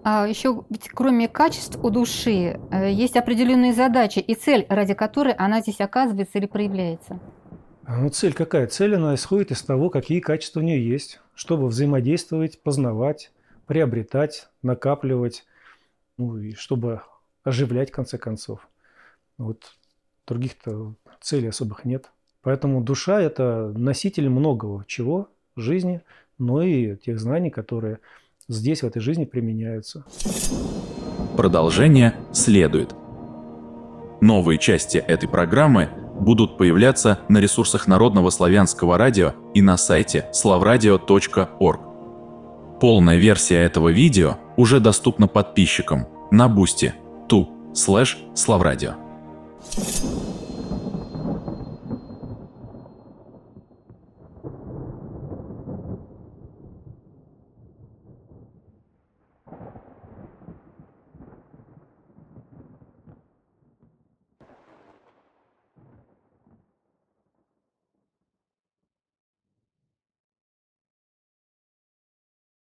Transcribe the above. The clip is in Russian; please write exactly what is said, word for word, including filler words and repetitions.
А еще ведь кроме качеств у души э, есть определенные задачи и цель, ради которой она здесь оказывается или проявляется. А ну, цель какая? Цель, она исходит из того, какие качества у нее есть, чтобы взаимодействовать, познавать, приобретать, накапливать, ну и чтобы оживлять в конце концов. Вот других-то целей особых нет. Поэтому душа – это носитель многого чего в жизни, но и тех знаний, которые здесь, в этой жизни, применяются. Продолжение следует. Новые части этой программы будут появляться на ресурсах Народного славянского радио и на сайте славрадио точка орг. Полная версия этого видео уже доступна подписчикам на Boosty, ту слэш славрадио.